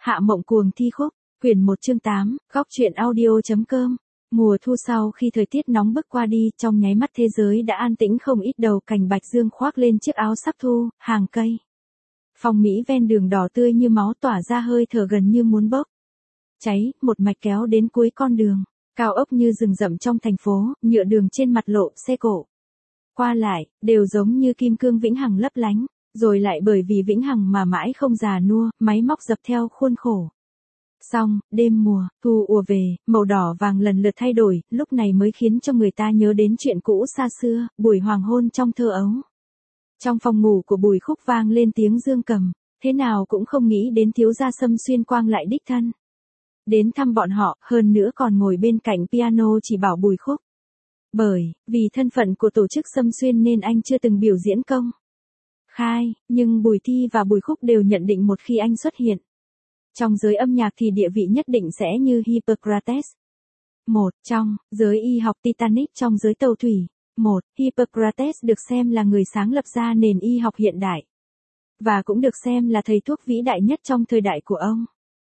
Hạ Mộng Cuồng thi khúc, quyển 1 chương 8, góc truyện audio.com. Mùa thu sau khi thời tiết nóng bức qua đi, trong nháy mắt thế giới đã an tĩnh không ít. Đầu cành bạch dương khoác lên chiếc áo sắp thu, hàng cây. Phong Mỹ ven đường đỏ tươi như máu tỏa ra hơi thở gần như muốn bốc cháy, một mạch kéo đến cuối con đường. Cao ốc như rừng rậm trong thành phố, nhựa đường trên mặt lộ, xe cộ qua lại, đều giống như kim cương vĩnh hằng lấp lánh, rồi lại bởi vì vĩnh hằng mà mãi không già nua, máy móc dập theo khuôn khổ. Xong, đêm mùa, thu ùa về, màu đỏ vàng lần lượt thay đổi, lúc này mới khiến cho người ta nhớ đến chuyện cũ xa xưa, buổi hoàng hôn trong thơ ấu. Trong phòng ngủ của Bùi Khúc vang lên tiếng dương cầm, thế nào cũng không nghĩ đến thiếu gia Sâm Xuyên Quang lại đích thân đến thăm bọn họ, hơn nữa còn ngồi bên cạnh piano chỉ bảo Bùi Khúc. Bởi vì thân phận của tổ chức Sâm Xuyên nên anh chưa từng biểu diễn công khai, nhưng Bùi Thi và Bùi Khúc đều nhận định một khi anh xuất hiện trong giới âm nhạc thì địa vị nhất định sẽ như Hippocrates. Trong giới y học Titanic, trong giới tàu thủy. Hippocrates được xem là người sáng lập ra nền y học hiện đại, và cũng được xem là thầy thuốc vĩ đại nhất trong thời đại của ông.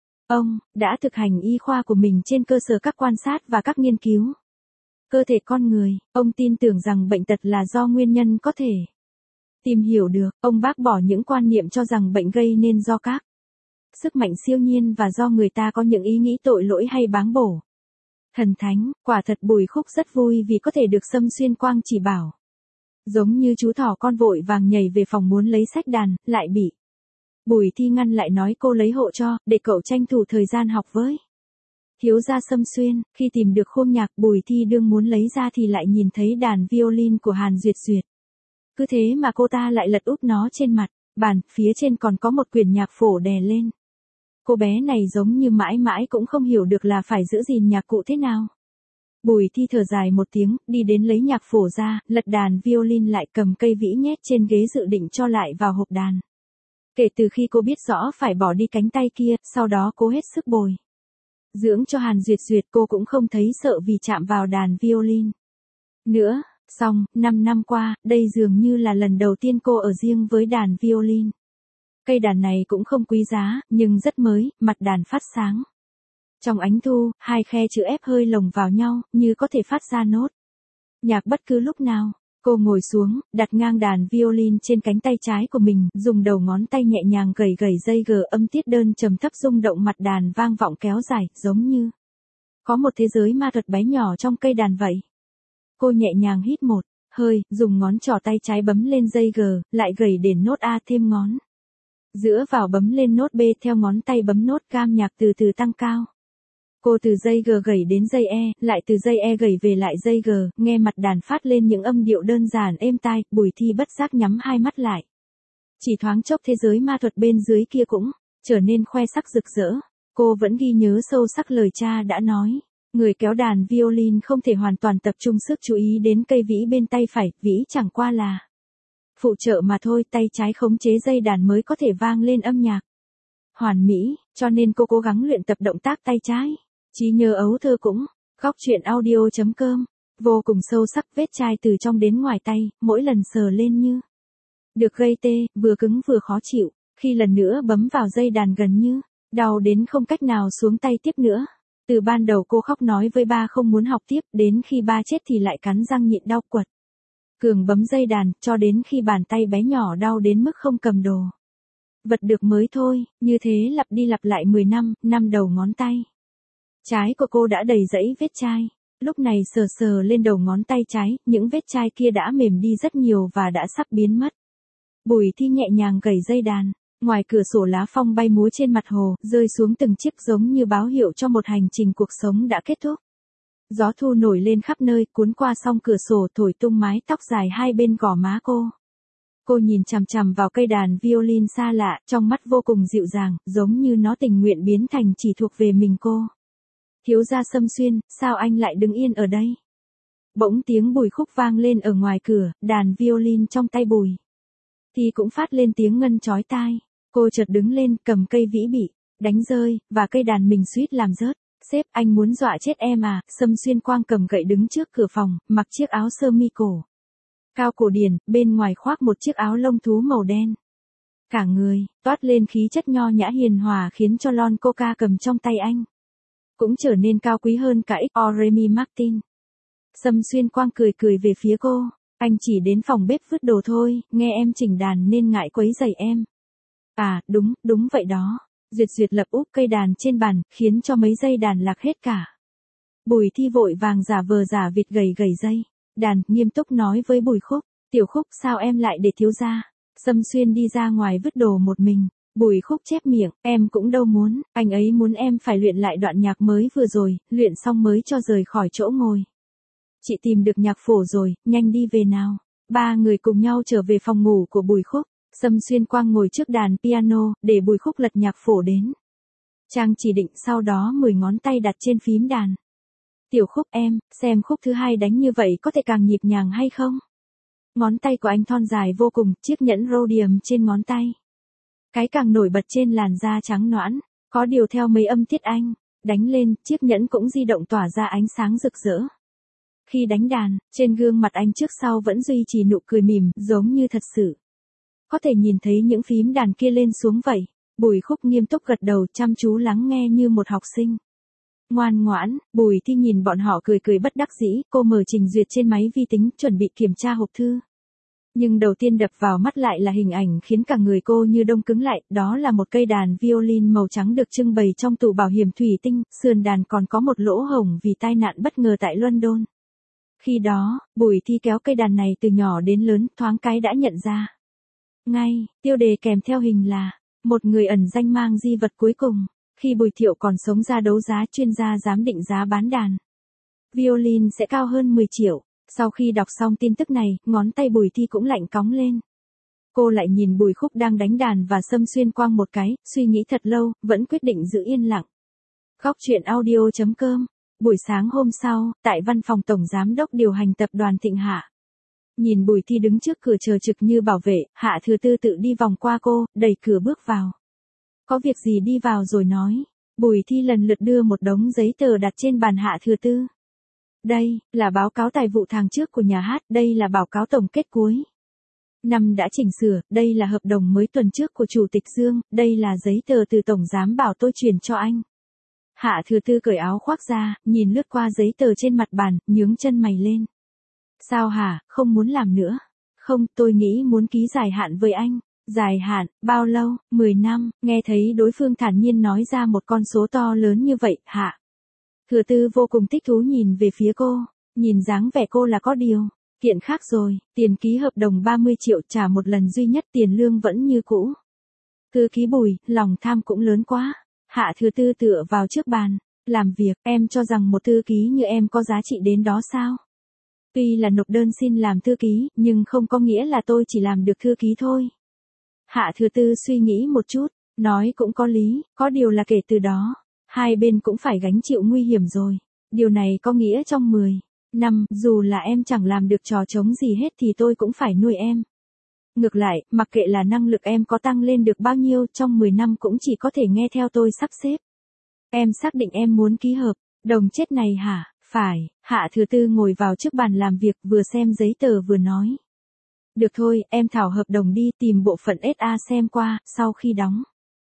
Ông đã thực hành y khoa của mình trên cơ sở các quan sát và các nghiên cứu cơ thể con người. Ông tin tưởng rằng bệnh tật là do nguyên nhân có thể tìm hiểu được. Ông bác bỏ những quan niệm cho rằng bệnh gây nên do các sức mạnh siêu nhiên và do người ta có những ý nghĩ tội lỗi hay báng bổ thần thánh. Quả thật Bùi Khúc rất vui vì có thể được Sâm Xuyên Quang chỉ bảo. Giống như chú thỏ con vội vàng nhảy về phòng muốn lấy sách đàn, lại bị Bùi Thi ngăn lại, nói cô lấy hộ cho, để cậu tranh thủ thời gian học với thiếu gia Sâm Xuyên. Khi tìm được khung nhạc, Bùi Thi đương muốn lấy ra thì lại nhìn thấy đàn violin của Hàn Duyệt Duyệt. Cứ thế mà cô ta lại lật úp nó trên mặt bàn, phía trên còn có một quyển nhạc phổ đè lên. Cô bé này giống như mãi mãi cũng không hiểu được là phải giữ gìn nhạc cụ thế nào. Bùi Thi thở dài một tiếng, đi đến lấy nhạc phổ ra, lật đàn violin lại, cầm cây vĩ nhét trên ghế dự định cho lại vào hộp đàn. Kể từ khi cô biết rõ phải bỏ đi cánh tay kia, sau đó cô hết sức bồi dưỡng cho Hàn Duyệt Duyệt, cô cũng không thấy sợ vì chạm vào đàn violin nữa. Xong, 5 năm qua, đây dường như là lần đầu tiên cô ở riêng với đàn violin. Cây đàn này cũng không quý giá, nhưng rất mới, mặt đàn phát sáng. Trong ánh thu, hai khe chữ F hơi lồng vào nhau, như có thể phát ra nốt nhạc bất cứ lúc nào. Cô ngồi xuống, đặt ngang đàn violin trên cánh tay trái của mình, dùng đầu ngón tay nhẹ nhàng gẩy gẩy dây G, âm tiết đơn trầm thấp rung động, mặt đàn vang vọng kéo dài, giống như có một thế giới ma thuật bé nhỏ trong cây đàn vậy. Cô nhẹ nhàng hít một hơi, dùng ngón trỏ tay trái bấm lên dây G, lại gẩy đến nốt A, thêm ngón giữa vào bấm lên nốt B, theo ngón tay bấm nốt cam, nhạc từ từ tăng cao. Cô từ dây G gẩy đến dây E, lại từ dây E gẩy về lại dây G, nghe mặt đàn phát lên những âm điệu đơn giản êm tai. Bùi Thi bất giác nhắm hai mắt lại. Chỉ thoáng chốc thế giới ma thuật bên dưới kia cũng trở nên khoe sắc rực rỡ. Cô vẫn ghi nhớ sâu sắc lời cha đã nói. Người kéo đàn violin không thể hoàn toàn tập trung sức chú ý đến cây vĩ bên tay phải, vĩ chẳng qua là phụ trợ mà thôi, tay trái khống chế dây đàn mới có thể vang lên âm nhạc hoàn mỹ, cho nên cô cố gắng luyện tập động tác tay trái. Trí nhớ ấu thơ cũng, góc truyện audio.com, vô cùng sâu sắc, vết chai từ trong đến ngoài tay, mỗi lần sờ lên như được gây tê, vừa cứng vừa khó chịu, khi lần nữa bấm vào dây đàn gần như đau đến không cách nào xuống tay tiếp nữa. Từ ban đầu cô khóc nói với ba không muốn học tiếp, đến khi ba chết thì lại cắn răng nhịn đau quật cường bấm dây đàn, cho đến khi bàn tay bé nhỏ đau đến mức không cầm đồ vật được mới thôi. Như thế lặp đi lặp lại 10 năm, năm đầu ngón tay trái của cô đã đầy rẫy vết chai. Lúc này sờ sờ lên đầu ngón tay trái, những vết chai kia đã mềm đi rất nhiều và đã sắp biến mất. Bùi Thi nhẹ nhàng gẩy dây đàn. Ngoài cửa sổ lá phong bay múa trên mặt hồ, rơi xuống từng chiếc giống như báo hiệu cho một hành trình cuộc sống đã kết thúc. Gió thu nổi lên khắp nơi, cuốn qua song cửa sổ, thổi tung mái tóc dài hai bên gò má cô. Cô nhìn chằm chằm vào cây đàn violin xa lạ, trong mắt vô cùng dịu dàng, giống như nó tình nguyện biến thành chỉ thuộc về mình cô. Thiếu gia Sâm Xuyên, sao anh lại đứng yên ở đây? Bỗng tiếng Bùi Khúc vang lên ở ngoài cửa, đàn violin trong tay Bùi Thi cũng phát lên tiếng ngân chói tai. Cô chợt đứng lên, cầm cây vĩ bị đánh rơi, và cây đàn mình suýt làm rớt. Sếp, anh muốn dọa chết em à? Sâm Xuyên Quang cầm gậy đứng trước cửa phòng, mặc chiếc áo sơ mi cổ cao cổ điển, bên ngoài khoác một chiếc áo lông thú màu đen. Cả người, toát lên khí chất nho nhã hiền hòa khiến cho lon coca cầm trong tay anh cũng trở nên cao quý hơn cả XO Remy Martin. Sâm Xuyên Quang cười cười về phía cô, anh chỉ đến phòng bếp vứt đồ thôi, nghe em chỉnh đàn nên ngại quấy rầy em. À, đúng vậy đó. Duyệt lập úp cây đàn trên bàn, khiến cho mấy dây đàn lạc hết cả. Bùi Thi vội vàng giả vờ giả vịt gầy dây đàn, nghiêm túc nói với Bùi Khúc, Tiểu Khúc sao em lại để thiếu gia? Sâm Xuyên đi ra ngoài vứt đồ một mình. Bùi Khúc chép miệng, em cũng đâu muốn, anh ấy muốn em phải luyện lại đoạn nhạc mới vừa rồi, luyện xong mới cho rời khỏi chỗ ngồi. Chị tìm được nhạc phổ rồi, nhanh đi về nào. Ba người cùng nhau trở về phòng ngủ của Bùi Khúc. Sâm Xuyên Quang ngồi trước đàn piano, để Bùi Khúc lật nhạc phổ đến. Trang chỉ định sau đó 10 ngón tay đặt trên phím đàn. Tiểu Khúc em, xem khúc thứ hai đánh như vậy có thể càng nhịp nhàng hay không? Ngón tay của anh thon dài vô cùng, chiếc nhẫn rhodium trên ngón tay. Cái càng nổi bật trên làn da trắng nõn, có điều theo mấy âm tiết anh đánh lên, chiếc nhẫn cũng di động tỏa ra ánh sáng rực rỡ. Khi đánh đàn, trên gương mặt anh trước sau vẫn duy trì nụ cười mỉm, giống như thật sự. Có thể nhìn thấy những phím đàn kia lên xuống vậy. Bùi Khúc nghiêm túc gật đầu, chăm chú lắng nghe như một học sinh. Ngoan ngoãn, Bùi Thi nhìn bọn họ cười bất đắc dĩ, cô mở trình duyệt trên máy vi tính, chuẩn bị kiểm tra hộp thư. Nhưng đầu tiên đập vào mắt lại là hình ảnh khiến cả người cô như đông cứng lại, đó là một cây đàn violin màu trắng được trưng bày trong tủ bảo hiểm thủy tinh, sườn đàn còn có một lỗ hổng vì tai nạn bất ngờ tại London. Khi đó, Bùi Thi kéo cây đàn này từ nhỏ đến lớn, thoáng cái đã nhận ra. Ngay, tiêu đề kèm theo hình là, một người ẩn danh mang di vật cuối cùng. Khi Bùi Thiệu còn sống ra đấu giá, chuyên gia giám định giá bán đàn violin sẽ cao hơn 10 triệu. Sau khi đọc xong tin tức này, ngón tay Bùi Thi cũng lạnh cóng lên. Cô lại nhìn Bùi Khúc đang đánh đàn và Sâm Xuyên Quang một cái, suy nghĩ thật lâu, vẫn quyết định giữ yên lặng. Góc truyện audio.com. Buổi sáng hôm sau, tại văn phòng Tổng Giám đốc điều hành tập đoàn Thịnh Hạ. Nhìn Bùi Thi đứng trước cửa chờ trực như bảo vệ, Hạ Thừa Tư tự đi vòng qua cô, đẩy cửa bước vào. Có việc gì đi vào rồi nói. Bùi Thi lần lượt đưa một đống giấy tờ đặt trên bàn Hạ Thừa Tư. Đây, là báo cáo tài vụ tháng trước của nhà hát, đây là báo cáo tổng kết cuối năm đã chỉnh sửa, đây là hợp đồng mới tuần trước của Chủ tịch Dương, đây là giấy tờ từ Tổng Giám bảo tôi truyền cho anh. Hạ Thừa Tư cởi áo khoác ra, nhìn lướt qua giấy tờ trên mặt bàn, nhướng chân mày lên. Sao hả, không muốn làm nữa? Không, tôi nghĩ muốn ký dài hạn với anh. Dài hạn, bao lâu? 10 năm, nghe thấy đối phương thản nhiên nói ra một con số to lớn như vậy, Hạ Thừa Tư vô cùng thích thú nhìn về phía cô, nhìn dáng vẻ cô là có điều kiện khác rồi, tiền ký hợp đồng 30 triệu trả một lần duy nhất, tiền lương vẫn như cũ. Thư ký Bùi, lòng tham cũng lớn quá. Hạ Thừa Tư tựa vào trước bàn, làm việc, em cho rằng một thư ký như em có giá trị đến đó sao? Tuy là nộp đơn xin làm thư ký, nhưng không có nghĩa là tôi chỉ làm được thư ký thôi. Hạ Thừa Tư suy nghĩ một chút, nói cũng có lý, có điều là kể từ đó, hai bên cũng phải gánh chịu nguy hiểm rồi. Điều này có nghĩa trong 10 năm, dù là em chẳng làm được trò trống gì hết thì tôi cũng phải nuôi em. Ngược lại, mặc kệ là năng lực em có tăng lên được bao nhiêu, trong 10 năm cũng chỉ có thể nghe theo tôi sắp xếp. Em xác định em muốn ký hợp đồng chết này hả? Phải. Hạ Thừa Tư ngồi vào trước bàn làm việc, vừa xem giấy tờ vừa nói. Được thôi, em thảo hợp đồng đi, tìm bộ phận SA xem qua, sau khi đóng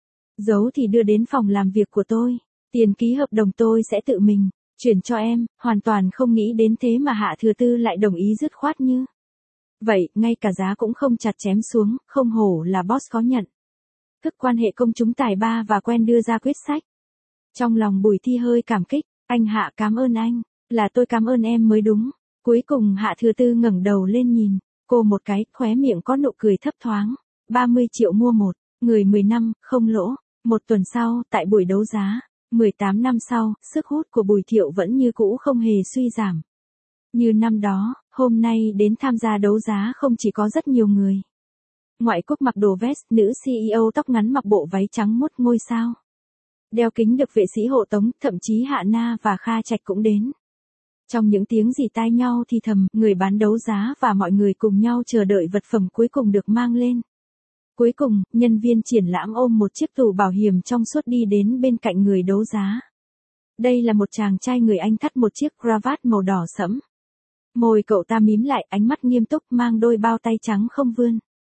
dấu thì đưa đến phòng làm việc của tôi. Tiền ký hợp đồng tôi sẽ tự mình chuyển cho em, hoàn toàn không nghĩ đến thế mà Hạ Thừa Tư lại đồng ý dứt khoát như vậy, ngay cả giá cũng không chặt chém xuống, không hổ là boss có nhận thức quan hệ công chúng tài ba và quen đưa ra quyết sách. Trong lòng Bùi Thi hơi cảm kích, anh Hạ cảm ơn anh, là tôi cảm ơn em mới đúng. Cuối cùng Hạ Thừa Tư ngẩng đầu lên nhìn cô một cái, khóe miệng có nụ cười thấp thoáng. 30 triệu mua một người 10 năm, không lỗ. Một tuần sau, tại buổi đấu giá, 18 năm sau, sức hút của Bùi Thiệu vẫn như cũ không hề suy giảm. Như năm đó, hôm nay đến tham gia đấu giá không chỉ có rất nhiều người ngoại quốc mặc đồ vest, nữ CEO tóc ngắn mặc bộ váy trắng mốt ngôi sao đeo kính được vệ sĩ hộ tống, thậm chí Hạ Na và Kha Trạch cũng đến. Trong những tiếng rỉ tai nhau thì thầm, người bán đấu giá và mọi người cùng nhau chờ đợi vật phẩm cuối cùng được mang lên. Cuối cùng, nhân viên triển lãm ôm một chiếc tủ bảo hiểm trong suốt đi đến bên cạnh người đấu giá. Đây là một chàng trai người Anh thắt một chiếc cravat màu đỏ sẫm. Môi cậu ta mím lại, ánh mắt nghiêm túc, mang đôi bao tay trắng không vươn.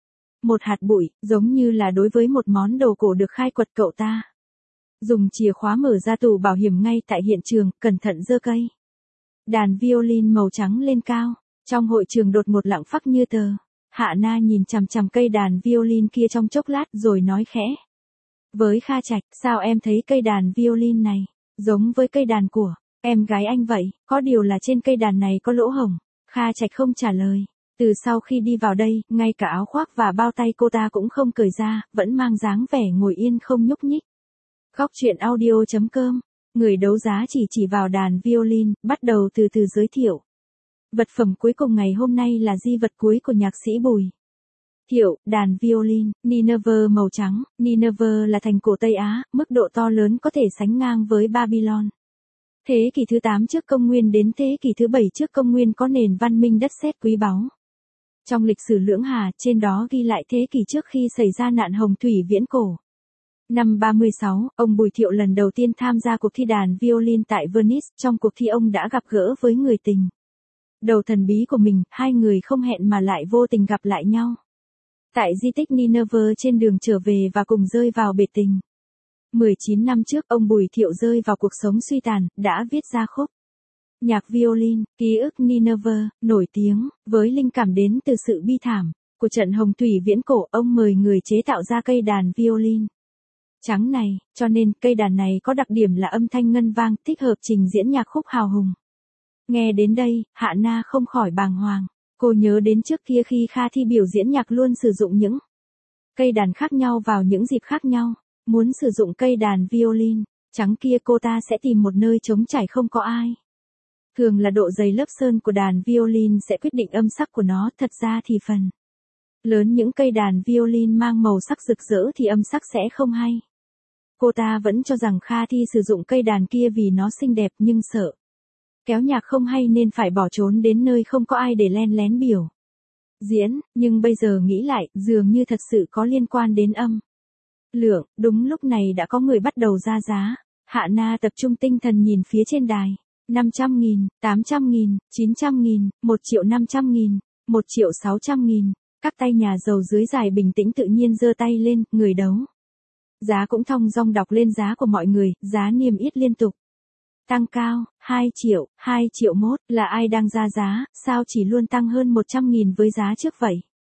một hạt bụi, giống như là đối với một món đồ cổ được khai quật cậu ta. Dùng chìa khóa mở ra tủ bảo hiểm ngay tại hiện trường, cẩn thận giơ cây đàn violin màu trắng lên cao. Trong hội trường đột một lặng phắc như tờ. Hạ Na nhìn chằm chằm cây đàn violin kia trong chốc lát rồi nói khẽ. Với Kha Trạch, sao em thấy cây đàn violin này giống với cây đàn của em gái anh vậy, có điều là trên cây đàn này có lỗ hổng. Kha Trạch không trả lời. Từ sau khi đi vào đây, ngay cả áo khoác và bao tay cô ta cũng không cởi ra, vẫn mang dáng vẻ ngồi yên không nhúc nhích. Góc truyện audio.com. Người đấu giá chỉ vào đàn violin, bắt đầu từ từ giới thiệu. Vật phẩm cuối cùng ngày hôm nay là di vật cuối của nhạc sĩ Bùi Thiệu, đàn violin, Nineveh màu trắng. Nineveh là thành cổ Tây Á, mức độ to lớn có thể sánh ngang với Babylon. Thế kỷ thứ 8 trước công nguyên đến thế kỷ thứ 7 trước công nguyên có nền văn minh đất sét quý báu. Trong lịch sử Lưỡng Hà, trên đó ghi lại thế kỷ trước khi xảy ra nạn hồng thủy viễn cổ. Năm 36, ông Bùi Thiệu lần đầu tiên tham gia cuộc thi đàn violin tại Venice. Trong cuộc thi ông đã gặp gỡ với người tình đầu thần bí của mình, hai người không hẹn mà lại vô tình gặp lại nhau tại di tích Nineveh trên đường trở về và cùng rơi vào bể tình. 19 năm trước, ông Bùi Thiệu rơi vào cuộc sống suy tàn, đã viết ra khúc nhạc violin, ký ức Nineveh, nổi tiếng với linh cảm đến từ sự bi thảm của trận hồng thủy viễn cổ. Ông mời người chế tạo ra cây đàn violin trắng này, cho nên cây đàn này có đặc điểm là âm thanh ngân vang, thích hợp trình diễn nhạc khúc hào hùng. Nghe đến đây, Hạ Na không khỏi bàng hoàng. Cô nhớ đến trước kia khi Kha Thi biểu diễn nhạc luôn sử dụng những cây đàn khác nhau vào những dịp khác nhau. Muốn sử dụng cây đàn violin trắng kia, cô ta sẽ tìm một nơi trống trải không có ai. Thường là độ dày lớp sơn của đàn violin sẽ quyết định âm sắc của nó, thật ra thì phần lớn những cây đàn violin mang màu sắc rực rỡ thì âm sắc sẽ không hay. Cô ta vẫn cho rằng Kha Thi sử dụng cây đàn kia vì nó xinh đẹp, nhưng sợ kéo nhạc không hay nên phải bỏ trốn đến nơi không có ai để len lén biểu diễn, nhưng bây giờ nghĩ lại, dường như thật sự có liên quan đến âm lượng. Đúng lúc này đã có người bắt đầu ra giá. Hạ Na tập trung tinh thần nhìn phía trên đài. 500.000, 800.000, 900.000, 1.500.000, 1.600.000. Các tay nhà giàu dưới đài bình tĩnh tự nhiên giơ tay lên, người đấu giá cũng thong dong đọc lên giá của mọi người, giá niêm yết liên tục tăng cao. 2 triệu, 2 triệu mốt, là ai đang ra giá, sao chỉ luôn tăng hơn 100.000 với giá trước vậy?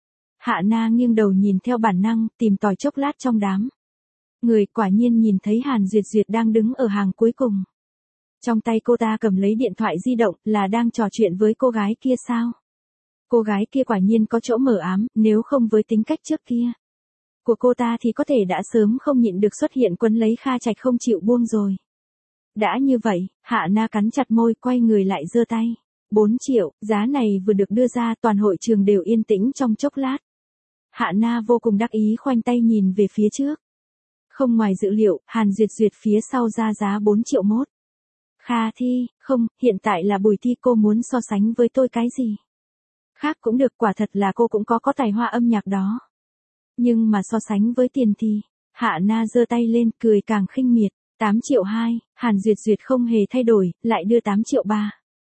Hạ Na nghiêng đầu nhìn theo bản năng, tìm tòi chốc lát trong đám người, quả nhiên nhìn thấy Hàn Duyệt Duyệt đang đứng ở hàng cuối cùng. Trong tay cô ta cầm lấy điện thoại di động, là đang trò chuyện với cô gái kia sao? Cô gái kia quả nhiên có chỗ mờ ám, nếu không với tính cách trước kia của cô ta thì có thể đã sớm không nhịn được xuất hiện quấn lấy Kha Trạch không chịu buông rồi. Đã như vậy, Hạ Na cắn chặt môi, quay người lại giơ tay. 4 triệu, giá này vừa được đưa ra, toàn hội trường đều yên tĩnh trong chốc lát. Hạ Na vô cùng đắc ý khoanh tay nhìn về phía trước. Không ngoài dự liệu, Hàn Duyệt Duyệt phía sau ra giá 4 triệu mốt. Kha Thi, không, hiện tại là Bùi Thi, cô muốn so sánh với tôi cái gì? Khác cũng được, quả thật là cô cũng có tài hoa âm nhạc đó. Nhưng mà so sánh với tiền thì, Hạ Na giơ tay lên, cười càng khinh miệt. 8 triệu 2, Hàn Duyệt Duyệt không hề thay đổi, lại đưa 8 triệu 3.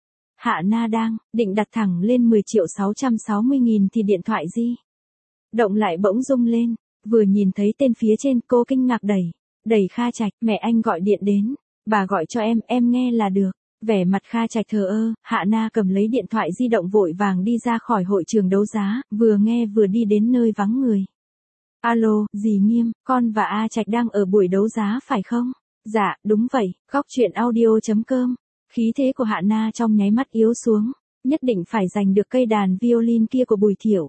Hạ Na đang định đặt thẳng lên 10 triệu 660 nghìn thì điện thoại di động lại bỗng rung lên. Vừa nhìn thấy tên phía trên, cô kinh ngạc đẩy Kha Trạch. Mẹ anh gọi điện đến, bà gọi cho em nghe là được. Vẻ mặt Kha Trạch thờ ơ, Hạ Na cầm lấy điện thoại di động vội vàng đi ra khỏi hội trường đấu giá, vừa nghe vừa đi đến nơi vắng người. Alo, dì Nghiêm, con và A Trạch đang ở buổi đấu giá phải không? Dạ, đúng vậy. Góc truyện audio.com. Khí thế của Hạ Na trong nháy mắt yếu xuống, nhất định phải giành được cây đàn violin kia của Bùi Thiệu.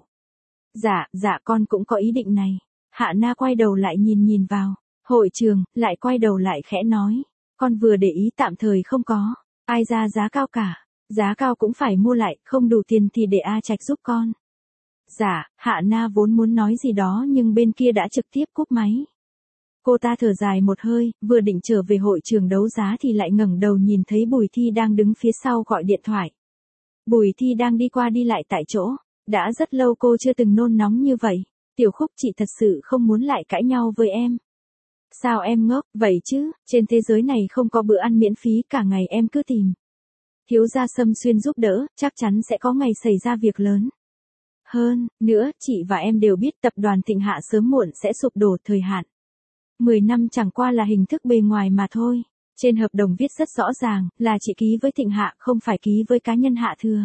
Dạ con cũng có ý định này. Hạ Na quay đầu lại nhìn vào hội trường, lại quay đầu lại khẽ nói. Con vừa để ý tạm thời không có ai ra giá cao cả. Giá cao cũng phải mua lại, không đủ tiền thì để A Trạch giúp con. Dạ, Hạ Na vốn muốn nói gì đó nhưng bên kia đã trực tiếp cúp máy. Cô ta thở dài một hơi, vừa định trở về hội trường đấu giá thì lại ngẩng đầu nhìn thấy Bùi Thi đang đứng phía sau gọi điện thoại. Bùi Thi đang đi qua đi lại tại chỗ. Đã rất lâu cô chưa từng nôn nóng như vậy. Tiểu Khúc, chị thật sự không muốn lại cãi nhau với em. Sao em ngốc vậy chứ, trên thế giới này không có bữa ăn miễn phí, cả ngày em cứ tìm thiếu gia Sâm Xuyên giúp đỡ, chắc chắn sẽ có ngày xảy ra việc lớn. Hơn nữa, chị và em đều biết tập đoàn Thịnh Hạ sớm muộn sẽ sụp đổ, thời hạn 10 năm chẳng qua là hình thức bề ngoài mà thôi. Trên hợp đồng viết rất rõ ràng, là chị ký với Thịnh Hạ, không phải ký với cá nhân Hạ Thừa.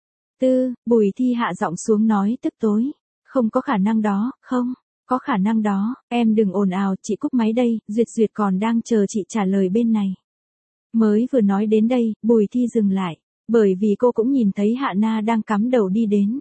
Bùi Thi hạ giọng xuống nói tức tối. Không có khả năng đó, không, có khả năng đó, em đừng ồn ào, chị cúp máy đây, Duyệt Duyệt còn đang chờ chị trả lời bên này. Mới vừa nói đến đây, Bùi Thi dừng lại, bởi vì cô cũng nhìn thấy Hạ Na đang cắm đầu đi đến.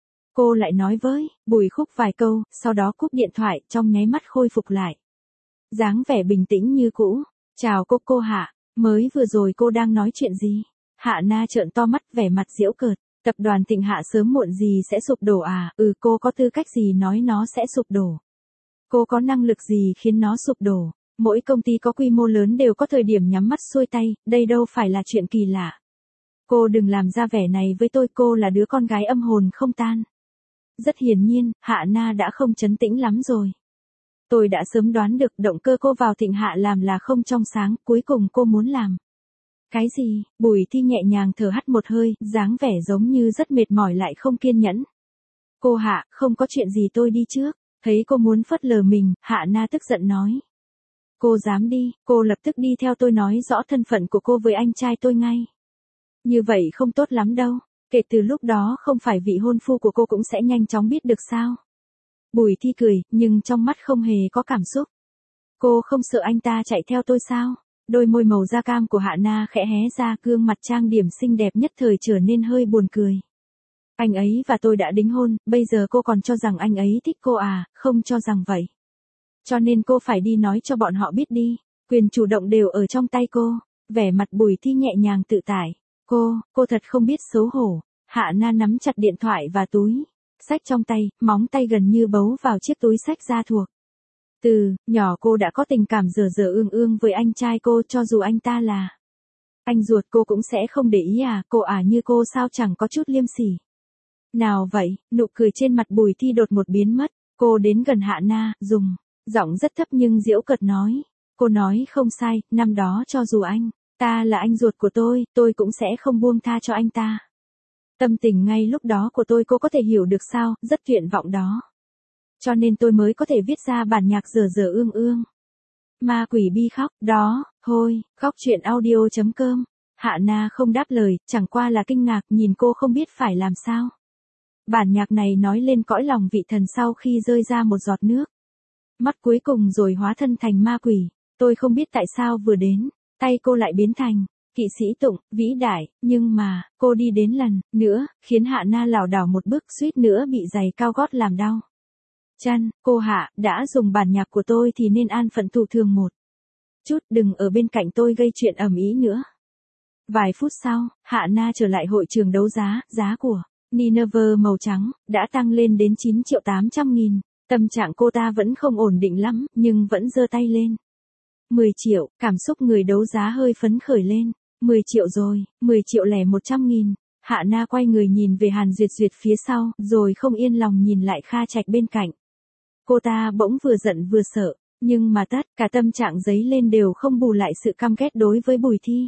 Cô lại nói với Bùi Khúc vài câu, sau đó cúp điện thoại, trong nháy mắt khôi phục lại. Dáng vẻ bình tĩnh như cũ. Chào cô Hạ, mới vừa rồi cô đang nói chuyện gì? Hạ Na trợn to mắt, vẻ mặt giễu cợt. Tập đoàn Thịnh Hạ sớm muộn gì sẽ sụp đổ à? Cô có tư cách gì nói nó sẽ sụp đổ? Cô có năng lực gì khiến nó sụp đổ? Mỗi công ty có quy mô lớn đều có thời điểm nhắm mắt xuôi tay, đây đâu phải là chuyện kỳ lạ. Cô đừng làm ra vẻ này với tôi, cô là đứa con gái âm hồn không tan. Rất hiển nhiên, Hạ Na đã không trấn tĩnh lắm rồi. Tôi đã sớm đoán được động cơ cô vào Thịnh Hạ làm là không trong sáng, cuối cùng cô muốn làm. Cái gì? Bùi Thi nhẹ nhàng thở hắt một hơi, dáng vẻ giống như rất mệt mỏi lại không kiên nhẫn. Cô Hạ, không có chuyện gì tôi đi trước. Thấy cô muốn phớt lờ mình, Hạ Na tức giận nói. Cô dám đi, cô lập tức đi theo tôi nói rõ thân phận của cô với anh trai tôi ngay. Như vậy không tốt lắm đâu, kể từ lúc đó không phải vị hôn phu của cô cũng sẽ nhanh chóng biết được sao. Bùi Thi cười, nhưng trong mắt không hề có cảm xúc. Cô không sợ anh ta chạy theo tôi sao? Đôi môi màu da cam của Hạ Na khẽ hé ra, gương mặt trang điểm xinh đẹp nhất thời trở nên hơi buồn cười. Anh ấy và tôi đã đính hôn, bây giờ cô còn cho rằng anh ấy thích cô à? Không cho rằng vậy. Cho nên cô phải đi nói cho bọn họ biết đi, quyền chủ động đều ở trong tay cô. Vẻ mặt Bùi Thi nhẹ nhàng tự tại. Cô thật không biết xấu hổ. Hạ Na nắm chặt điện thoại và túi xách trong tay, móng tay gần như bấu vào chiếc túi xách da thuộc. Từ nhỏ cô đã có tình cảm dở dở ương ương với anh trai cô, cho dù anh ta là anh ruột cô cũng sẽ không để ý à? Cô như cô sao chẳng có chút liêm sỉ. Nào vậy? Nụ cười trên mặt Bùi Thi đột một biến mất. Cô đến gần Hạ Na, dùng giọng rất thấp nhưng giễu cợt nói. Cô nói không sai, năm đó cho dù anh ta là anh ruột của tôi cũng sẽ không buông tha cho anh ta. Tâm tình ngay lúc đó của tôi cô có thể hiểu được sao, rất tuyệt vọng đó. Cho nên tôi mới có thể viết ra bản nhạc dở dở ương ương. Ma quỷ bi khóc, đó, thôi, khóc chuyện audio.com. Hạ Na không đáp lời, chẳng qua là kinh ngạc nhìn cô không biết phải làm sao. Bản nhạc này nói lên cõi lòng vị thần sau khi rơi ra một giọt nước. Mắt cuối cùng rồi hóa thân thành ma quỷ. Tôi không biết tại sao vừa đến, tay cô lại biến thành kỵ sĩ tụng, vĩ đại, nhưng mà, cô đi đến lần nữa, khiến Hạ Na lảo đảo một bước, suýt nữa bị giày cao gót làm đau. Chăn, cô Hạ, đã dùng bản nhạc của tôi thì nên an phận thủ thường một chút, đừng ở bên cạnh tôi gây chuyện ầm ĩ nữa. Vài phút sau, Hạ Na trở lại hội trường đấu giá, giá của Nineveh màu trắng đã tăng lên đến 9.800.000. Tâm trạng cô ta vẫn không ổn định lắm, nhưng vẫn giơ tay lên. 10 triệu, cảm xúc người đấu giá hơi phấn khởi lên. 10 triệu rồi, 10 triệu lẻ 100.000. Hạ Na quay người nhìn về Hàn Duyệt Duyệt phía sau, rồi không yên lòng nhìn lại Kha Trạch bên cạnh. Cô ta bỗng vừa giận vừa sợ, nhưng mà tất cả tâm trạng dấy lên đều không bù lại sự căm ghét đối với Bùi Thi.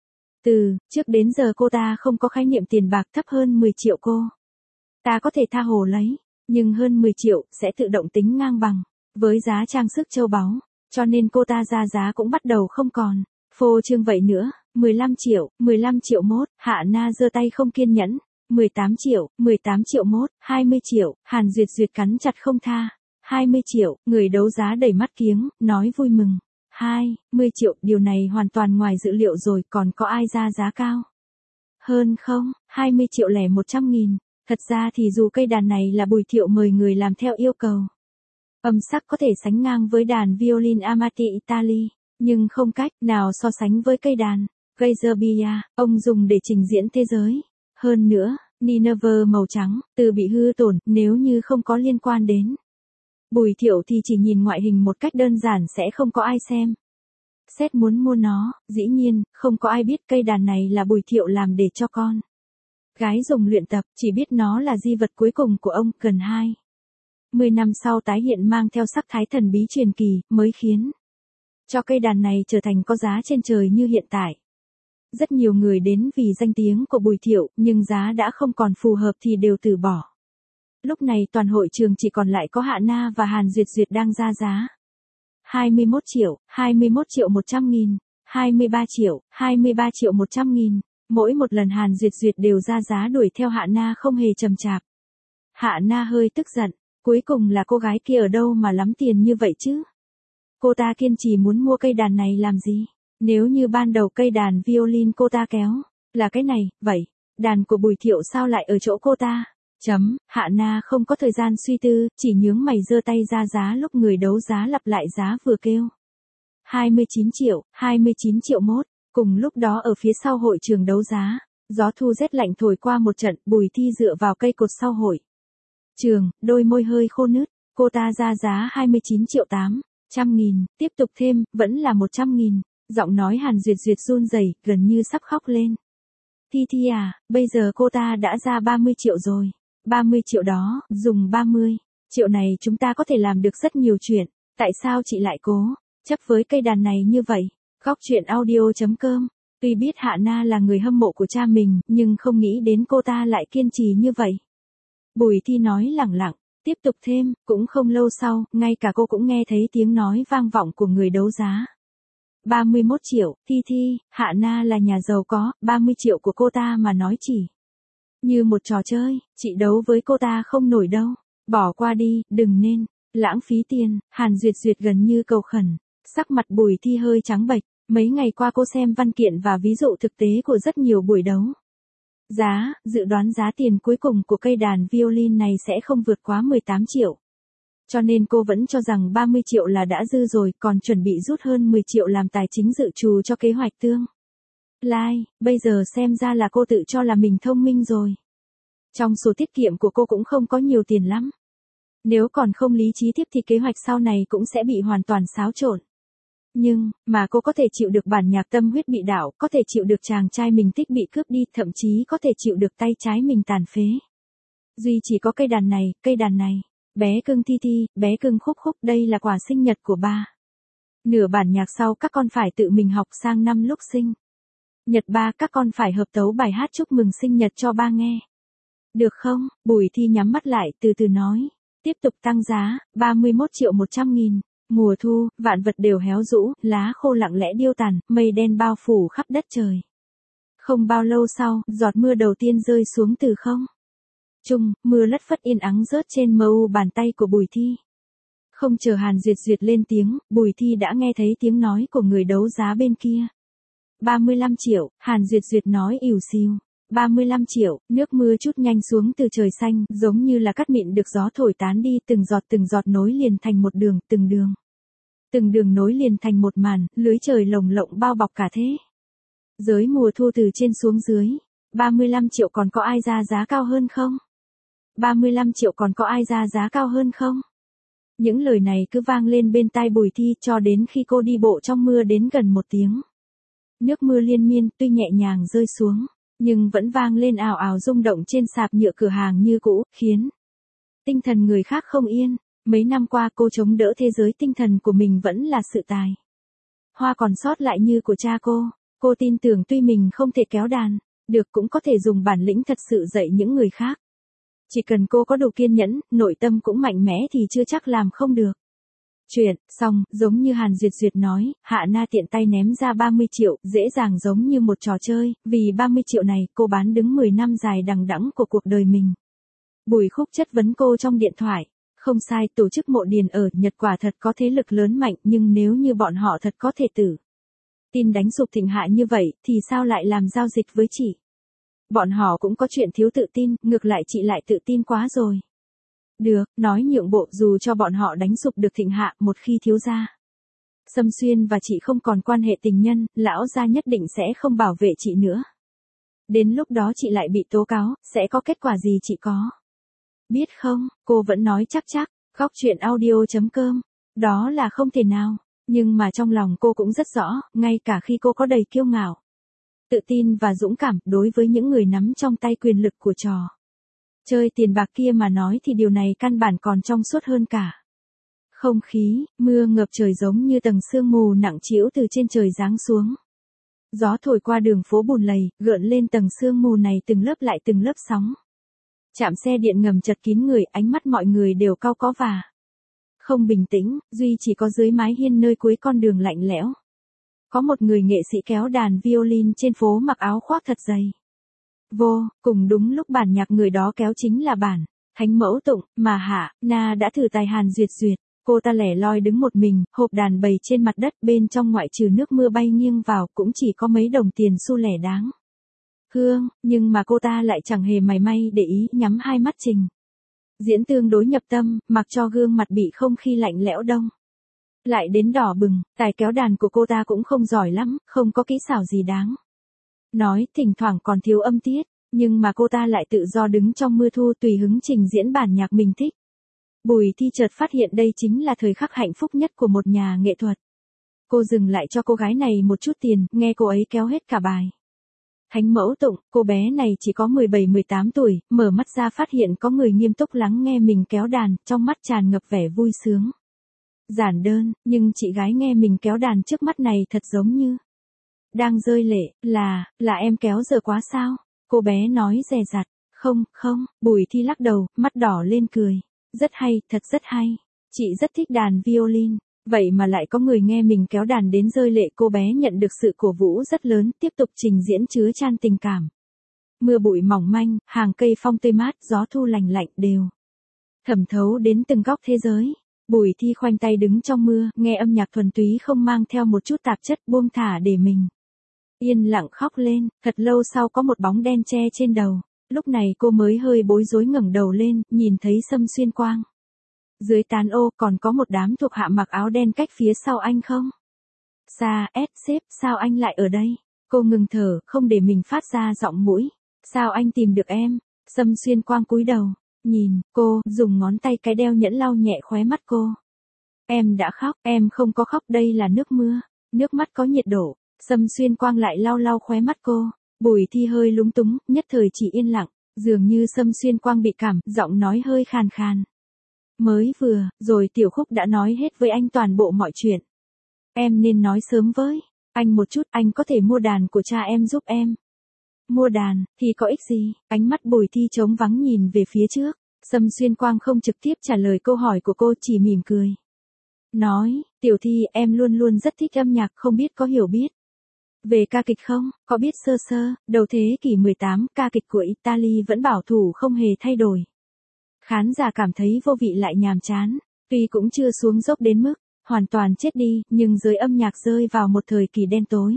Từ trước đến giờ cô ta không có khái niệm tiền bạc thấp hơn 10 triệu cô ta có thể tha hồ lấy, nhưng hơn 10 triệu sẽ tự động tính ngang bằng với giá trang sức châu báu, cho nên cô ta ra giá cũng bắt đầu không còn phô trương vậy nữa. 15 triệu mốt, Hạ Na giơ tay không kiên nhẫn. 18 triệu mốt, 20 triệu, Hàn Duyệt Duyệt cắn chặt không tha. 20 triệu, người đấu giá đầy mắt kiếng, nói vui mừng. 20 triệu, điều này hoàn toàn ngoài dự liệu rồi, còn có ai ra giá cao hơn không? 20 triệu lẻ 100.000. Thật ra thì dù cây đàn này là Bùi Thiệu mời người làm theo yêu cầu, âm sắc có thể sánh ngang với đàn violin Amati Italy, nhưng không cách nào so sánh với cây đàn Geiserbia, ông dùng để trình diễn thế giới. Hơn nữa, Nineveh màu trắng, từ bị hư tổn, nếu như không có liên quan đến Bùi Thiệu thì chỉ nhìn ngoại hình một cách đơn giản sẽ không có ai xem xét muốn mua nó. Dĩ nhiên, không có ai biết cây đàn này là Bùi Thiệu làm để cho con gái dùng luyện tập, chỉ biết nó là di vật cuối cùng của ông. Gần 20 năm sau tái hiện mang theo sắc thái thần bí truyền kỳ, mới khiến cho cây đàn này trở thành có giá trên trời như hiện tại. Rất nhiều người đến vì danh tiếng của Bùi Thiệu, nhưng giá đã không còn phù hợp thì đều từ bỏ. Lúc này toàn hội trường chỉ còn lại có Hạ Na và Hàn Duyệt Duyệt đang ra giá. 21 triệu, 21 triệu 100 nghìn, 23 triệu, 23 triệu 100 nghìn. Mỗi một lần Hàn Duyệt Duyệt đều ra giá đuổi theo Hạ Na không hề chậm chạp. Hạ Na hơi tức giận, cuối cùng là cô gái kia ở đâu mà lắm tiền như vậy chứ? Cô ta kiên trì muốn mua cây đàn này làm gì? Nếu như ban đầu cây đàn violin cô ta kéo, là cái này, vậy, đàn của Bùi Thiệu sao lại ở chỗ cô ta? Hạ Na không có thời gian suy tư, chỉ nhướng mày giơ tay ra giá lúc người đấu giá lặp lại giá vừa kêu. 29 triệu, 29 triệu mốt. Cùng lúc đó ở phía sau hội trường đấu giá, gió thu rét lạnh thổi qua một trận, Bùi Thi dựa vào cây cột sau hội trường, đôi môi hơi khô nứt, cô ta ra giá 29 triệu 800 nghìn, tiếp tục thêm, vẫn là 100 nghìn, giọng nói Hàn Duyệt Duyệt run rẩy, gần như sắp khóc lên. Thi Thi à, bây giờ cô ta đã ra 30 triệu rồi, 30 triệu đó, dùng 30 triệu này chúng ta có thể làm được rất nhiều chuyện, tại sao chị lại cố chấp với cây đàn này như vậy? Góc truyện audio.com. Tuy biết Hạ Na là người hâm mộ của cha mình, nhưng không nghĩ đến cô ta lại kiên trì như vậy. Bùi Thi nói lẳng lặng, tiếp tục thêm, cũng không lâu sau, ngay cả cô cũng nghe thấy tiếng nói vang vọng của người đấu giá. 31 triệu, Thi Thi, Hạ Na là nhà giàu có, 30 triệu của cô ta mà nói chỉ như một trò chơi, chị đấu với cô ta không nổi đâu. Bỏ qua đi, đừng nên lãng phí tiền. Hàn Duyệt Duyệt gần như cầu khẩn. Sắc mặt Bùi Thi hơi trắng bệch, mấy ngày qua cô xem văn kiện và ví dụ thực tế của rất nhiều buổi đấu giá, dự đoán giá tiền cuối cùng của cây đàn violin này sẽ không vượt quá 18 triệu. Cho nên cô vẫn cho rằng 30 triệu là đã dư rồi, còn chuẩn bị rút hơn 10 triệu làm tài chính dự trù cho kế hoạch tương lai. Bây giờ xem ra là cô tự cho là mình thông minh rồi. Trong sổ tiết kiệm của cô cũng không có nhiều tiền lắm. Nếu còn không lý trí tiếp thì kế hoạch sau này cũng sẽ bị hoàn toàn xáo trộn. Nhưng, mà cô có thể chịu được bản nhạc tâm huyết bị đảo, có thể chịu được chàng trai mình thích bị cướp đi, thậm chí có thể chịu được tay trái mình tàn phế. Duy chỉ có cây đàn này. Bé cưng Thi Thi, bé cưng Khúc Khúc, đây là quà sinh nhật của ba. Nửa bản nhạc sau các con phải tự mình học sang năm lúc sinh nhật ba, các con phải hợp tấu bài hát chúc mừng sinh nhật cho ba nghe. Được không? Bùi Thi nhắm mắt lại, từ từ nói. Tiếp tục tăng giá, 31 triệu 100 nghìn. Mùa thu, vạn vật đều héo rũ, lá khô lặng lẽ điêu tàn, mây đen bao phủ khắp đất trời. Không bao lâu sau, giọt mưa đầu tiên rơi xuống từ không trung, mưa lất phất yên ắng rớt trên mờ u bàn tay của Bùi Thi. Không chờ Hàn Duyệt Duyệt lên tiếng, Bùi Thi đã nghe thấy tiếng nói của người đấu giá bên kia. 35 triệu, Hàn Duyệt Duyệt nói ỉu xìu. 35 triệu, nước mưa chút nhanh xuống từ trời xanh, giống như là cát mịn được gió thổi tán đi, từng giọt nối liền thành một đường, từng đường nối liền thành một màn, lưới trời lồng lộng bao bọc cả thế giới mùa thu từ trên xuống dưới. 35 triệu còn có ai ra giá cao hơn không? 35 triệu còn có ai ra giá cao hơn không? Những lời này cứ vang lên bên tai Bùi Thi cho đến khi cô đi bộ trong mưa đến gần 1 tiếng. Nước mưa liên miên, tuy nhẹ nhàng rơi xuống, nhưng vẫn vang lên ào ào rung động trên sạp nhựa cửa hàng như cũ, khiến tinh thần người khác không yên. Mấy năm qua cô chống đỡ thế giới tinh thần của mình vẫn là sự tài hoa còn sót lại như của cha cô. Cô tin tưởng tuy mình không thể kéo đàn được cũng có thể dùng bản lĩnh thật sự dạy những người khác. Chỉ cần cô có đủ kiên nhẫn, nội tâm cũng mạnh mẽ thì chưa chắc làm không được. Chuyện, xong, giống như Hàn Duyệt Duyệt nói, Hạ Na tiện tay ném ra 30 triệu, dễ dàng giống như một trò chơi, vì 30 triệu này, cô bán đứng 10 năm dài đằng đẵng của cuộc đời mình. Bùi Khúc chất vấn cô trong điện thoại. Không sai, tổ chức mộ điền ở Nhật quả thật có thế lực lớn mạnh, nhưng nếu như bọn họ thật có thể tự tin đánh sụp Thịnh Hạ như vậy, thì sao lại làm giao dịch với chị? Bọn họ cũng có chuyện thiếu tự tin, ngược lại chị lại tự tin quá rồi. Được, nói nhượng bộ, dù cho bọn họ đánh sụp được Thịnh Hạ, một khi thiếu gia Sâm Xuyên và chị không còn quan hệ tình nhân, lão gia nhất định sẽ không bảo vệ chị nữa. Đến lúc đó chị lại bị tố cáo, sẽ có kết quả gì chị có biết không? Cô vẫn nói chắc, góc truyện audio.com, đó là không thể nào. Nhưng mà trong lòng cô cũng rất rõ, ngay cả khi cô có đầy kiêu ngạo, tự tin và dũng cảm, đối với những người nắm trong tay quyền lực của trò chơi tiền bạc kia mà nói thì điều này căn bản còn trong suốt hơn cả. Không khí, mưa ngập trời giống như tầng sương mù nặng trĩu từ trên trời giáng xuống. Gió thổi qua đường phố bùn lầy, gợn lên tầng sương mù này từng lớp lại từng lớp sóng. Trạm xe điện ngầm chật kín người, ánh mắt mọi người đều cau có và không bình tĩnh, duy chỉ có dưới mái hiên nơi cuối con đường lạnh lẽo. Có một người nghệ sĩ kéo đàn violin trên phố mặc áo khoác thật dày. Vô, cùng đúng lúc bản nhạc người đó kéo chính là bản Thánh Mẫu Tụng, mà Hạ Na đã thử tài Hàn Duyệt duyệt. Cô ta lẻ loi đứng một mình, hộp đàn bày trên mặt đất, bên trong ngoại trừ nước mưa bay nghiêng vào cũng chỉ có mấy đồng tiền xu lẻ đáng hương, nhưng mà cô ta lại chẳng hề mảy may để ý, nhắm hai mắt trình diễn tương đối nhập tâm, mặc cho gương mặt bị không khí lạnh lẽo đông lại đến đỏ bừng. Tài kéo đàn của cô ta cũng không giỏi lắm, không có kỹ xảo gì đáng nói, thỉnh thoảng còn thiếu âm tiết, nhưng mà cô ta lại tự do đứng trong mưa thu tùy hứng trình diễn bản nhạc mình thích. Bùi Thi chợt phát hiện đây chính là thời khắc hạnh phúc nhất của một nhà nghệ thuật. Cô dừng lại cho cô gái này một chút tiền, nghe cô ấy kéo hết cả bài Thánh Mẫu Tụng. Cô bé này chỉ có 17-18 tuổi, mở mắt ra phát hiện có người nghiêm túc lắng nghe mình kéo đàn, trong mắt tràn ngập vẻ vui sướng. Giản đơn, nhưng chị gái nghe mình kéo đàn trước mắt này thật giống như đang rơi lệ. Là em kéo giờ quá sao? Cô bé nói dè dặt. Không, Bùi Thi lắc đầu, mắt đỏ lên cười. Rất hay, thật rất hay. Chị rất thích đàn violin. Vậy mà lại có người nghe mình kéo đàn đến rơi lệ. Cô bé nhận được sự cổ vũ rất lớn, tiếp tục trình diễn chứa chan tình cảm. Mưa bụi mỏng manh, hàng cây phong tươi mát, gió thu lành lạnh đều thẩm thấu đến từng góc thế giới. Bùi Thi khoanh tay đứng trong mưa, nghe âm nhạc thuần túy không mang theo một chút tạp chất, buông thả để mình yên lặng khóc lên. Thật lâu sau có một bóng đen che trên đầu. Lúc này cô mới hơi bối rối ngẩng đầu lên, nhìn thấy Sâm Xuyên Quang. Dưới tán ô còn có một đám thuộc hạ mặc áo đen cách phía sau anh không xa. Sếp, sao anh lại ở đây? Cô ngừng thở, không để mình phát ra giọng mũi. Sao anh tìm được em? Sâm Xuyên Quang cúi đầu nhìn cô, dùng ngón tay cái đeo nhẫn lau nhẹ khóe mắt cô. Em đã khóc. Em không có khóc, đây là nước mưa. Nước mắt có nhiệt độ. Sâm Xuyên Quang lại lau lau khóe mắt cô. Bùi Thi hơi lúng túng, nhất thời chỉ yên lặng. Dường như Sâm Xuyên Quang bị cảm, giọng nói hơi khàn khàn. Mới vừa rồi Tiểu Khúc đã nói hết với anh toàn bộ mọi chuyện. Em nên nói sớm với anh một chút. Anh có thể mua đàn của cha em giúp em. Mua đàn thì có ích gì? Ánh mắt Bùi Thi trống vắng nhìn về phía trước. Sâm Xuyên Quang không trực tiếp trả lời câu hỏi của cô, chỉ mỉm cười. Nói, Tiểu Thi, em luôn luôn rất thích âm nhạc, không biết có hiểu biết về ca kịch không? Có biết sơ sơ, đầu thế kỷ 18, ca kịch của Italy vẫn bảo thủ không hề thay đổi. Khán giả cảm thấy vô vị lại nhàm chán. Tuy cũng chưa xuống dốc đến mức hoàn toàn chết đi, nhưng giới âm nhạc rơi vào một thời kỳ đen tối.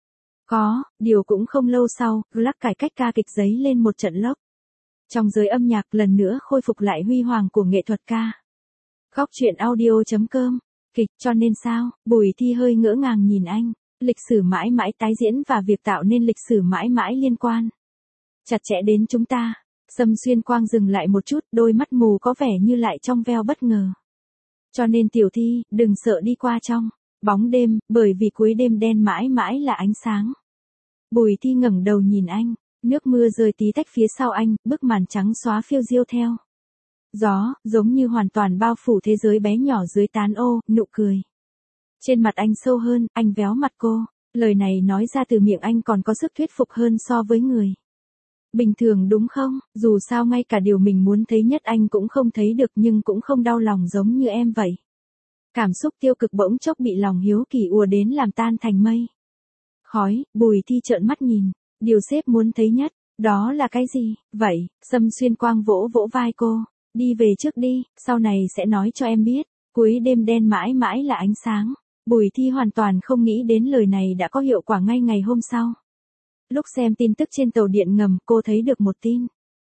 Điều cũng không lâu sau, lắc cải cách ca kịch giấy lên một trận lốc. Trong giới âm nhạc lần nữa khôi phục lại huy hoàng của nghệ thuật ca. Góc truyện audio.com. Kịch, cho nên sao? Bùi Thi hơi ngỡ ngàng nhìn anh. Lịch sử mãi mãi tái diễn và việc tạo nên lịch sử mãi mãi liên quan chặt chẽ đến chúng ta. Sâm Xuyên Quang dừng lại một chút, đôi mắt mù có vẻ như lại trong veo bất ngờ. Cho nên Tiểu Thi, đừng sợ đi qua trong bóng đêm, bởi vì cuối đêm đen mãi mãi là ánh sáng. Bùi Thi ngẩng đầu nhìn anh, nước mưa rơi tí tách phía sau anh, bức màn trắng xóa phiêu diêu theo gió, giống như hoàn toàn bao phủ thế giới bé nhỏ dưới tán ô. Nụ cười trên mặt anh sâu hơn, anh véo mặt cô. Lời này nói ra từ miệng anh còn có sức thuyết phục hơn so với người bình thường đúng không? Dù sao ngay cả điều mình muốn thấy nhất anh cũng không thấy được, nhưng cũng không đau lòng giống như em vậy. Cảm xúc tiêu cực bỗng chốc bị lòng hiếu kỳ ùa đến làm tan thành mây khói. Bùi Thi trợn mắt nhìn. Điều sếp muốn thấy nhất, đó là cái gì? Vậy, Sâm Xuyên Quang vỗ vỗ vai cô. Đi về trước đi, sau này sẽ nói cho em biết. Cuối đêm đen mãi mãi là ánh sáng. Bùi Thi hoàn toàn không nghĩ đến lời này đã có hiệu quả ngay ngày hôm sau. Lúc xem tin tức trên tàu điện ngầm, cô thấy được một tin.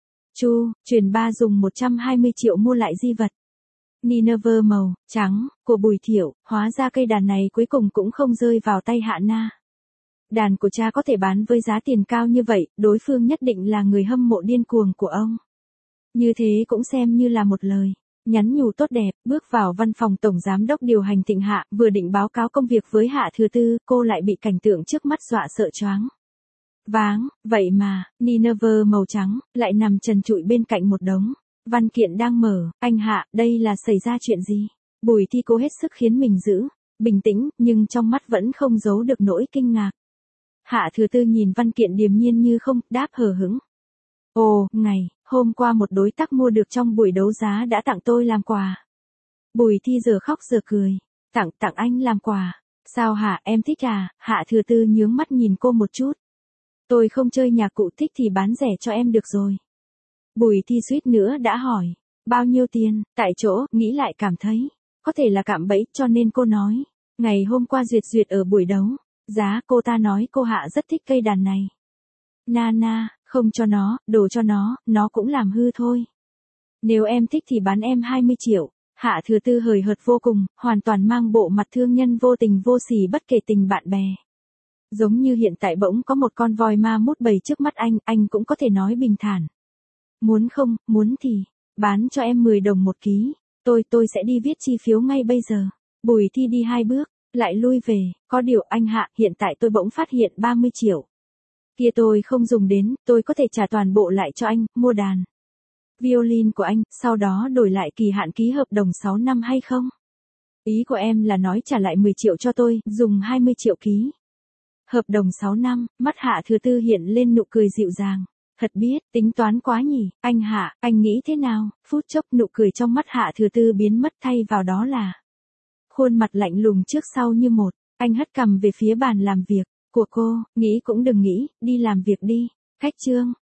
Truyền ba dùng 120 triệu mua lại di vật Nineveh màu trắng của Bùi Thiệu. Hóa ra cây đàn này cuối cùng cũng không rơi vào tay Hạ Na. Đàn của cha có thể bán với giá tiền cao như vậy, đối phương nhất định là người hâm mộ điên cuồng của ông. Như thế cũng xem như là một lời nhắn nhủ tốt đẹp. Bước vào văn phòng tổng giám đốc điều hành Thịnh Hạ, vừa định báo cáo công việc với Hạ Thừa Tư, cô lại bị cảnh tượng trước mắt dọa sợ choáng váng. Vậy mà, Nineveh màu trắng lại nằm trần trụi bên cạnh một đống văn kiện đang mở. Anh Hạ, đây là xảy ra chuyện gì? Bùi Thi cố hết sức khiến mình giữ bình tĩnh, nhưng trong mắt vẫn không giấu được nỗi kinh ngạc. Hạ Thừa Tư nhìn văn kiện điềm nhiên như không, đáp hờ hững. Ồ, hôm qua một đối tác mua được trong buổi đấu giá đã tặng tôi làm quà. Bùi Thi giờ khóc giờ cười. Tặng anh làm quà. Sao hả, em thích à? Hạ Thừa Tư nhướng mắt nhìn cô một chút. Tôi không chơi nhạc cụ, thích thì bán rẻ cho em được rồi. Bùi Thi suýt nữa đã hỏi. Bao nhiêu tiền? Tại chỗ, nghĩ lại cảm thấy. Có thể là cạm bẫy, cho nên cô nói. Ngày hôm qua duyệt ở buổi đấu. Giá, cô ta nói cô Hạ rất thích cây đàn này. Nana, không cho nó, cho nó cũng làm hư thôi. Nếu em thích thì bán em 20 triệu. Hạ Thừa Tư hời hợt vô cùng, hoàn toàn mang bộ mặt thương nhân vô tình vô sỉ bất kể tình bạn bè. Giống như hiện tại bỗng có một con voi ma mút bầy trước mắt anh cũng có thể nói bình thản. Muốn không, muốn thì, bán cho em 10 đồng một ký. Tôi sẽ đi viết chi phiếu ngay bây giờ. Bùi Thi đi 2 bước, lại lui về, có điều anh Hạ, hiện tại tôi bỗng phát hiện 30 triệu. Kia tôi không dùng đến, tôi có thể trả toàn bộ lại cho anh, mua đàn violin của anh, sau đó đổi lại kỳ hạn ký hợp đồng 6 năm hay không? Ý của em là nói trả lại 10 triệu cho tôi, dùng 20 triệu ký. Hợp đồng 6 năm, mắt Hạ Thừa Tư hiện lên nụ cười dịu dàng. Thật biết, tính toán quá nhỉ, anh Hạ, anh nghĩ thế nào? Phút chốc nụ cười trong mắt Hạ Thừa Tư biến mất, thay vào đó là khuôn mặt lạnh lùng trước sau như một. Anh hất cằm về phía bàn làm việc của cô, nghĩ cũng đừng nghĩ, đi làm việc đi. Khách trương.